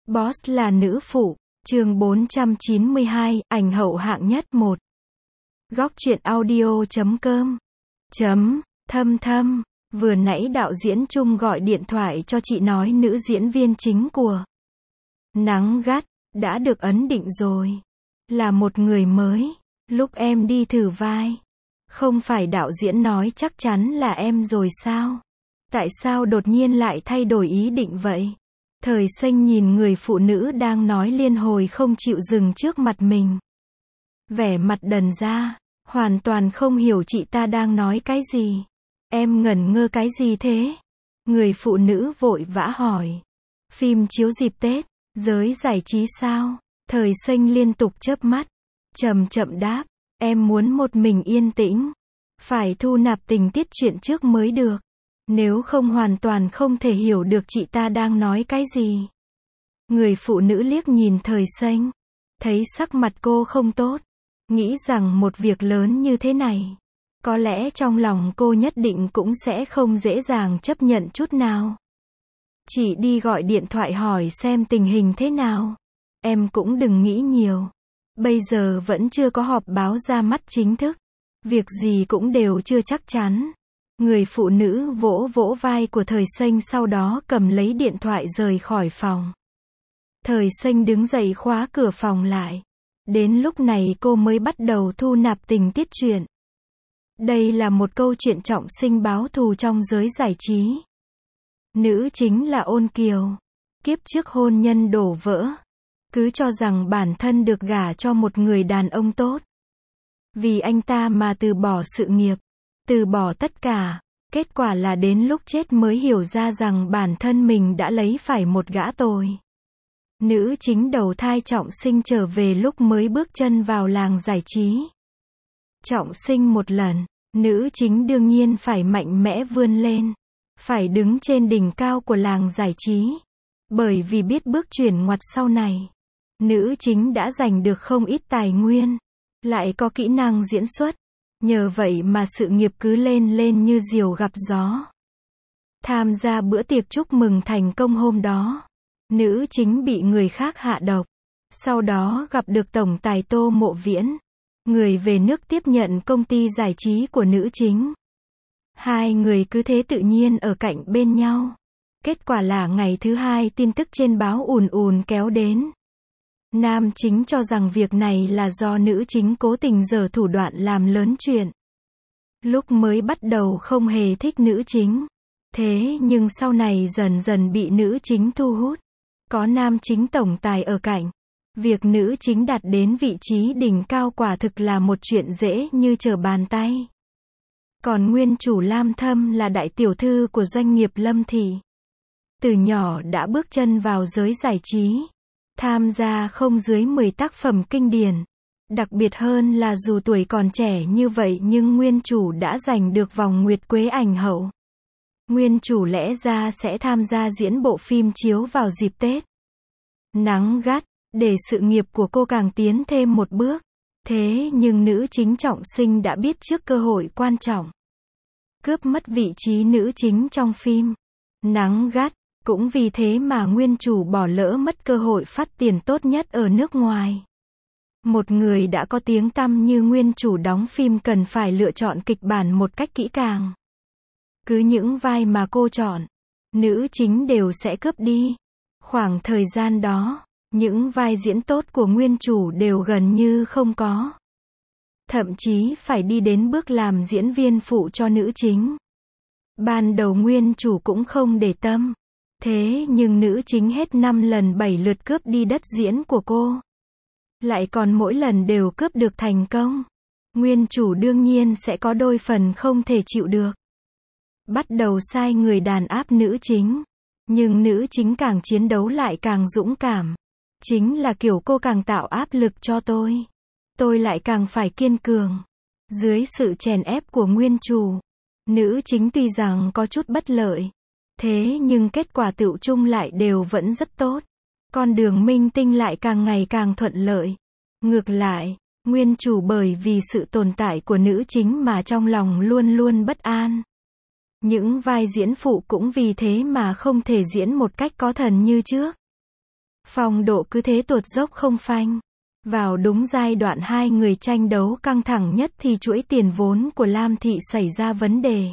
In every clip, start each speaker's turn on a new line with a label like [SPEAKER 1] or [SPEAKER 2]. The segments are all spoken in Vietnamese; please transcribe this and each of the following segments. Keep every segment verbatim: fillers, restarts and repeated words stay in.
[SPEAKER 1] Boss là nữ phụ, chương bốn trăm chín mươi hai, ảnh hậu hạng nhất một. Góc truyện audio chấm com. Chấm, thâm thâm, vừa nãy đạo diễn Trung gọi điện thoại cho chị nói nữ diễn viên chính của Nắng Gắt đã được ấn định rồi. Là một người mới. Lúc em đi thử vai, không phải đạo diễn nói chắc chắn là em rồi sao? Tại sao đột nhiên lại thay đổi ý định vậy? Thời Xanh nhìn người phụ nữ đang nói liên hồi không chịu dừng trước mặt mình. Vẻ mặt đần ra, hoàn toàn không hiểu chị ta đang nói cái gì. Em ngẩn ngơ cái gì thế? Người phụ nữ vội vã hỏi. Phim chiếu dịp Tết, giới giải trí sao? Thời Xanh liên tục chớp mắt, chậm chậm đáp, em muốn một mình yên tĩnh. Phải thu nạp tình tiết chuyện trước mới được. Nếu không hoàn toàn không thể hiểu được chị ta đang nói cái gì. Người phụ nữ liếc nhìn Thời Xanh, thấy sắc mặt cô không tốt, nghĩ rằng một việc lớn như thế này, có lẽ trong lòng cô nhất định cũng sẽ không dễ dàng chấp nhận chút nào. Chị đi gọi điện thoại hỏi xem tình hình thế nào. Em cũng đừng nghĩ nhiều. Bây giờ vẫn chưa có họp báo ra mắt chính thức. Việc gì cũng đều chưa chắc chắn. Người phụ nữ vỗ vỗ vai của Thời Xanh, sau đó cầm lấy điện thoại rời khỏi phòng. Thời Xanh đứng dậy khóa cửa phòng lại. Đến lúc này cô mới bắt đầu thu nạp tình tiết truyện. Đây là một câu chuyện trọng sinh báo thù trong giới giải trí. Nữ chính là Ôn Kiều. Kiếp trước hôn nhân đổ vỡ. Cứ cho rằng bản thân được gả cho một người đàn ông tốt. Vì anh ta mà từ bỏ sự nghiệp, từ bỏ tất cả. Kết quả là đến lúc chết mới hiểu ra rằng bản thân mình đã lấy phải một gã tồi. Nữ chính đầu thai trọng sinh trở về lúc mới bước chân vào làng giải trí. Trọng sinh một lần, nữ chính đương nhiên phải mạnh mẽ vươn lên. Phải đứng trên đỉnh cao của làng giải trí. Bởi vì biết bước chuyển ngoặt sau này, nữ chính đã giành được không ít tài nguyên, lại có kỹ năng diễn xuất. Nhờ vậy mà sự nghiệp cứ lên lên như diều gặp gió. Tham gia bữa tiệc chúc mừng thành công hôm đó, nữ chính bị người khác hạ độc. Sau đó gặp được tổng tài Tô Mộ Viễn, người về nước tiếp nhận công ty giải trí của nữ chính. Hai người cứ thế tự nhiên ở cạnh bên nhau. Kết quả là ngày thứ hai tin tức trên báo ùn ùn kéo đến. Nam chính cho rằng việc này là do nữ chính cố tình giở thủ đoạn làm lớn chuyện. Lúc mới bắt đầu không hề thích nữ chính. Thế nhưng sau này dần dần bị nữ chính thu hút. Có nam chính tổng tài ở cạnh. Việc nữ chính đạt đến vị trí đỉnh cao quả thực là một chuyện dễ như trở bàn tay. Còn nguyên chủ Lam Thâm là đại tiểu thư của doanh nghiệp Lâm Thị. Từ nhỏ đã bước chân vào giới giải trí. Tham gia không dưới mười tác phẩm kinh điển. Đặc biệt hơn là dù tuổi còn trẻ như vậy nhưng nguyên chủ đã giành được vòng Nguyệt Quế ảnh hậu. Nguyên chủ lẽ ra sẽ tham gia diễn bộ phim chiếu vào dịp Tết Nắng Gắt, để sự nghiệp của cô càng tiến thêm một bước. Thế nhưng nữ chính trọng sinh đã biết trước cơ hội quan trọng, cướp mất vị trí nữ chính trong phim Nắng Gắt. Cũng vì thế mà nguyên chủ bỏ lỡ mất cơ hội phát tiền tốt nhất ở nước ngoài. Một người đã có tiếng tăm như nguyên chủ đóng phim cần phải lựa chọn kịch bản một cách kỹ càng. Cứ những vai mà cô chọn, nữ chính đều sẽ cướp đi. Khoảng thời gian đó, những vai diễn tốt của nguyên chủ đều gần như không có. Thậm chí phải đi đến bước làm diễn viên phụ cho nữ chính. Ban đầu nguyên chủ cũng không để tâm. Thế nhưng nữ chính hết năm lần bảy lượt cướp đi đất diễn của cô. Lại còn mỗi lần đều cướp được thành công. Nguyên chủ đương nhiên sẽ có đôi phần không thể chịu được. Bắt đầu sai người đàn áp nữ chính. Nhưng nữ chính càng chiến đấu lại càng dũng cảm. Chính là kiểu cô càng tạo áp lực cho tôi. Tôi lại càng phải kiên cường. Dưới sự chèn ép của nguyên chủ, nữ chính tuy rằng có chút bất lợi. Thế nhưng kết quả tựu chung lại đều vẫn rất tốt. Con đường minh tinh lại càng ngày càng thuận lợi. Ngược lại, nguyên chủ bởi vì sự tồn tại của nữ chính mà trong lòng luôn luôn bất an. Những vai diễn phụ cũng vì thế mà không thể diễn một cách có thần như trước. Phong độ cứ thế tuột dốc không phanh. Vào đúng giai đoạn hai người tranh đấu căng thẳng nhất thì chuỗi tiền vốn của Lam Thị xảy ra vấn đề.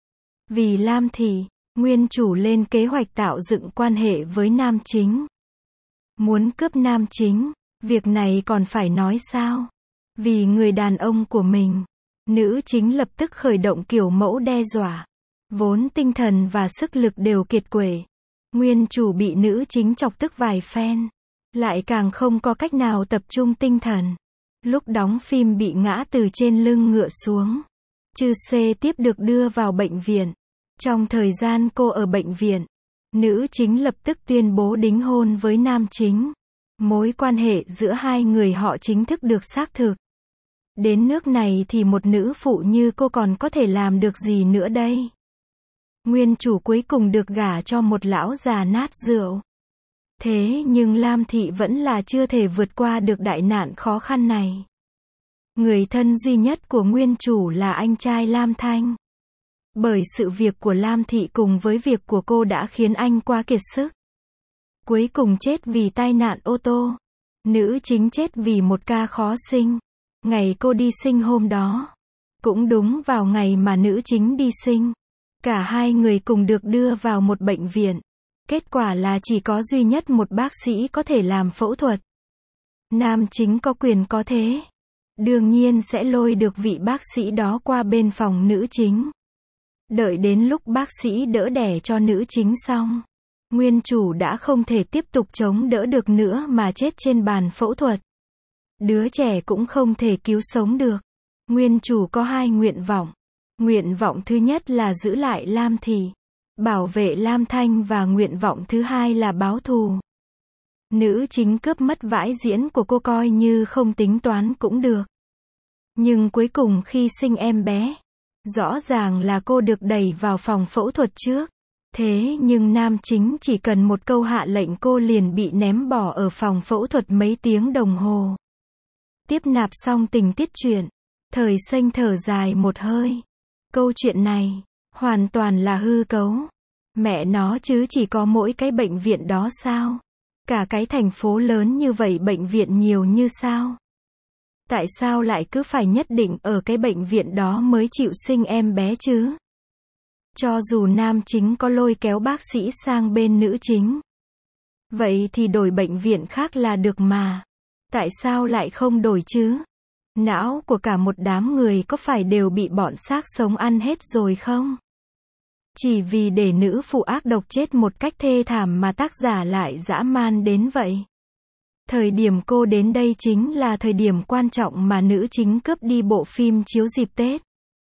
[SPEAKER 1] Vì Lam Thị, nguyên chủ lên kế hoạch tạo dựng quan hệ với nam chính. Muốn cướp nam chính, việc này còn phải nói sao? Vì người đàn ông của mình, nữ chính lập tức khởi động kiểu mẫu đe dọa. Vốn tinh thần và sức lực đều kiệt quệ. Nguyên chủ bị nữ chính chọc tức vài phen. Lại càng không có cách nào tập trung tinh thần. Lúc đóng phim bị ngã từ trên lưng ngựa xuống. Chư xê tiếp được đưa vào bệnh viện. Trong thời gian cô ở bệnh viện, nữ chính lập tức tuyên bố đính hôn với nam chính. Mối quan hệ giữa hai người họ chính thức được xác thực. Đến nước này thì một nữ phụ như cô còn có thể làm được gì nữa đây? Nguyên chủ cuối cùng được gả cho một lão già nát rượu. Thế nhưng Lam Thị vẫn là chưa thể vượt qua được đại nạn khó khăn này. Người thân duy nhất của nguyên chủ là anh trai Lam Thanh. Bởi sự việc của Lam Thị cùng với việc của cô đã khiến anh quá kiệt sức. Cuối cùng chết vì tai nạn ô tô. Nữ chính chết vì một ca khó sinh. Ngày cô đi sinh hôm đó. Cũng đúng vào ngày mà nữ chính đi sinh. Cả hai người cùng được đưa vào một bệnh viện. Kết quả là chỉ có duy nhất một bác sĩ có thể làm phẫu thuật. Nam chính có quyền có thế. Đương nhiên sẽ lôi được vị bác sĩ đó qua bên phòng nữ chính. Đợi đến lúc bác sĩ đỡ đẻ cho nữ chính xong. Nguyên chủ đã không thể tiếp tục chống đỡ được nữa mà chết trên bàn phẫu thuật. Đứa trẻ cũng không thể cứu sống được. Nguyên chủ có hai nguyện vọng. Nguyện vọng thứ nhất là giữ lại Lam Thị, bảo vệ Lam Thanh và nguyện vọng thứ hai là báo thù. Nữ chính cướp mất vãi diễn của cô coi như không tính toán cũng được. Nhưng cuối cùng khi sinh em bé, rõ ràng là cô được đẩy vào phòng phẫu thuật trước. Thế nhưng nam chính chỉ cần một câu hạ lệnh cô liền bị ném bỏ ở phòng phẫu thuật mấy tiếng đồng hồ. Tiếp nạp xong tình tiết truyện, Thời Xanh thở dài một hơi. Câu chuyện này, hoàn toàn là hư cấu. Mẹ nó chứ chỉ có mỗi cái bệnh viện đó sao? Cả cái thành phố lớn như vậy bệnh viện nhiều như sao? Tại sao lại cứ phải nhất định ở cái bệnh viện đó mới chịu sinh em bé chứ? Cho dù nam chính có lôi kéo bác sĩ sang bên nữ chính. Vậy thì đổi bệnh viện khác là được mà. Tại sao lại không đổi chứ? Não của cả một đám người có phải đều bị bọn xác sống ăn hết rồi không? Chỉ vì để nữ phụ ác độc chết một cách thê thảm mà tác giả lại dã man đến vậy. Thời điểm cô đến đây chính là thời điểm quan trọng mà nữ chính cướp đi bộ phim chiếu dịp Tết.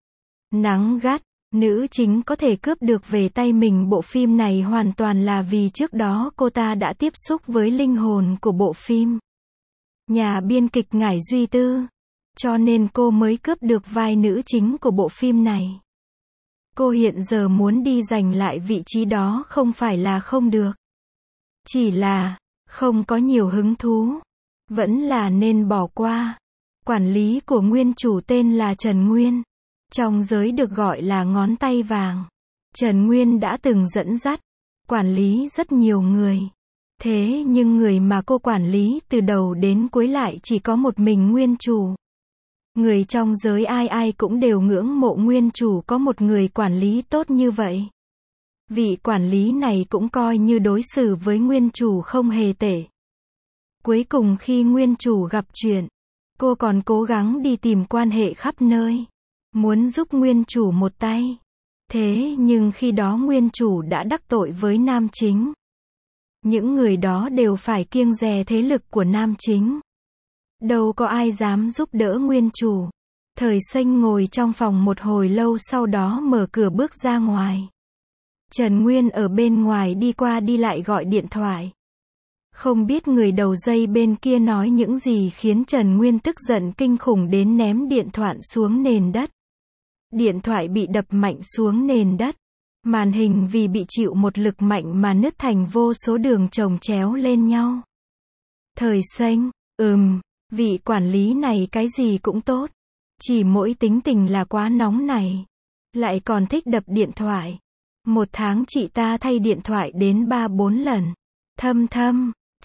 [SPEAKER 1] Nắng gắt, nữ chính có thể cướp được về tay mình bộ phim này hoàn toàn là vì trước đó cô ta đã tiếp xúc với linh hồn của bộ phim. Nhà biên kịch Ngải Duy Tư. Cho nên cô mới cướp được vai nữ chính của bộ phim này. Cô hiện giờ muốn đi giành lại vị trí đó không phải là không được. Chỉ là, không có nhiều hứng thú. Vẫn là nên bỏ qua. Quản lý của nguyên chủ tên là Trần Nguyên. Trong giới được gọi là ngón tay vàng. Trần Nguyên đã từng dẫn dắt, quản lý rất nhiều người. Thế nhưng người mà cô quản lý từ đầu đến cuối lại chỉ có một mình nguyên chủ. Người trong giới ai ai cũng đều ngưỡng mộ nguyên chủ có một người quản lý tốt như vậy. Vị quản lý này cũng coi như đối xử với nguyên chủ không hề tệ. Cuối cùng khi nguyên chủ gặp chuyện, cô còn cố gắng đi tìm quan hệ khắp nơi. Muốn giúp nguyên chủ một tay. Thế nhưng khi đó nguyên chủ đã đắc tội với nam chính. Những người đó đều phải kiêng dè thế lực của nam chính. Đâu có ai dám giúp đỡ nguyên chủ. Thời Xanh ngồi trong phòng một hồi lâu sau đó mở cửa bước ra ngoài. Trần Nguyên ở bên ngoài đi qua đi lại gọi điện thoại. Không biết người đầu dây bên kia nói những gì khiến Trần Nguyên tức giận kinh khủng đến ném điện thoại xuống nền đất. Điện thoại bị đập mạnh xuống nền đất. Màn hình vì bị chịu một lực mạnh mà nứt thành vô số đường chồng chéo lên nhau. Thời Xanh, ừm, vị quản lý này cái gì cũng tốt. Chỉ mỗi tính tình là quá nóng này. Lại còn thích đập điện thoại. Một tháng chị ta thay điện thoại đến ba bốn lần. Thâm thâm,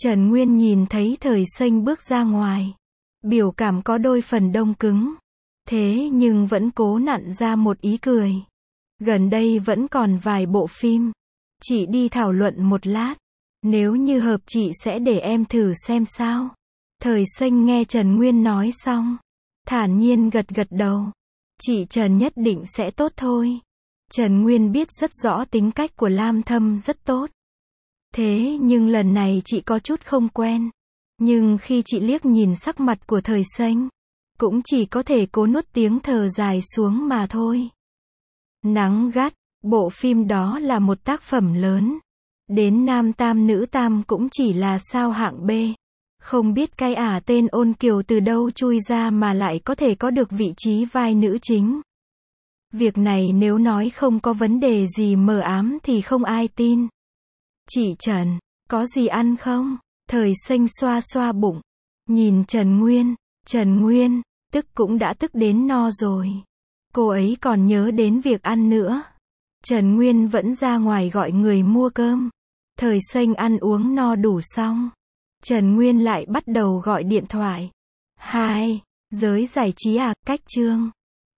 [SPEAKER 1] Trần Nguyên nhìn thấy Thời Xanh bước ra ngoài. Biểu cảm có đôi phần đông cứng. Thế nhưng vẫn cố nặn ra một ý cười. Gần đây vẫn còn vài bộ phim. Chị đi thảo luận một lát. Nếu như hợp chị sẽ để em thử xem sao. Thời Xanh nghe Trần Nguyên nói xong. Thản nhiên gật gật đầu. Chị Trần nhất định sẽ tốt thôi. Trần Nguyên biết rất rõ tính cách của Lam Thâm rất tốt. Thế nhưng lần này chị có chút không quen. Nhưng khi chị liếc nhìn sắc mặt của Thời Xanh, cũng chỉ có thể cố nuốt tiếng thở dài xuống mà thôi. Nắng gắt, bộ phim đó là một tác phẩm lớn. Đến nam tam nữ tam cũng chỉ là sao hạng B. Không biết cái ả tên Ôn Kiều từ đâu chui ra mà lại có thể có được vị trí vai nữ chính. Việc này nếu nói không có vấn đề gì mờ ám thì không ai tin. Chị Trần, có gì ăn không? Thời Xanh xoa xoa bụng. Nhìn Trần Nguyên. Trần Nguyên, tức cũng đã tức đến no rồi. Cô ấy còn nhớ đến việc ăn nữa. Trần Nguyên vẫn ra ngoài gọi người mua cơm. Thời Xanh ăn uống no đủ xong. Trần Nguyên lại bắt đầu gọi điện thoại. Hai, giới giải trí à, cách chương.